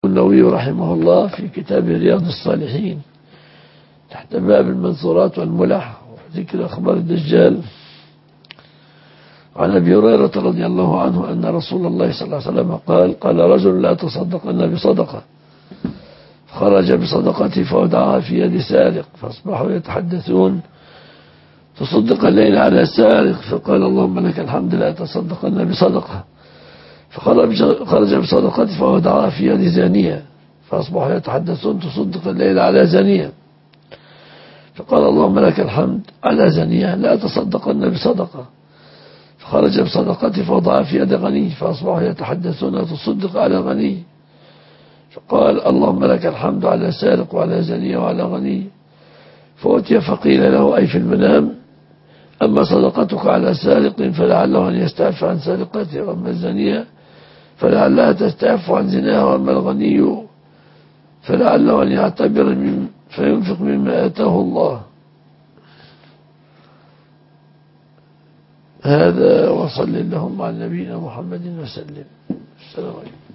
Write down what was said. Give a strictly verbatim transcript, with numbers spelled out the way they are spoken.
النووي رحمه الله في كتاب رياض الصالحين تحت باب المنثورات والملح وذكر أخبار الدجال عن أبي هريرة رضي الله عنه أن رسول الله صلى الله عليه وسلم قال قال رجل لا تصدقن بصدقة خرج بصدقته فودعها في يد سارق فأصبحوا يتحدثون تصدق الليل على سارق فقال اللهم لك الحمد لا تصدقن بصدقة فخرج بصدقته فودعها في يد زانية فأصبحوا يتحدثون تصدق الليل على زانية فقال اللهم لك الحمد على زانية لا تصدقن بصدقة فخرج بصدقته فوضعها في يد غني فأصبحوا يتحدثون تصدق على غني فقال اللهم لك الحمد على سارق وعلى زانية وعلى غني فأتي فقيل له أي في المنام أما صدقتك على سارق فلعله أن يستعف عن سارقته وأما الزانية فلعلها تستعف عن زناها وأما الغني فلعله أن يعتبر من فينفق مما آتاه الله. هذا وصل اللهم على نبينا محمد وسلم. السلام عليكم.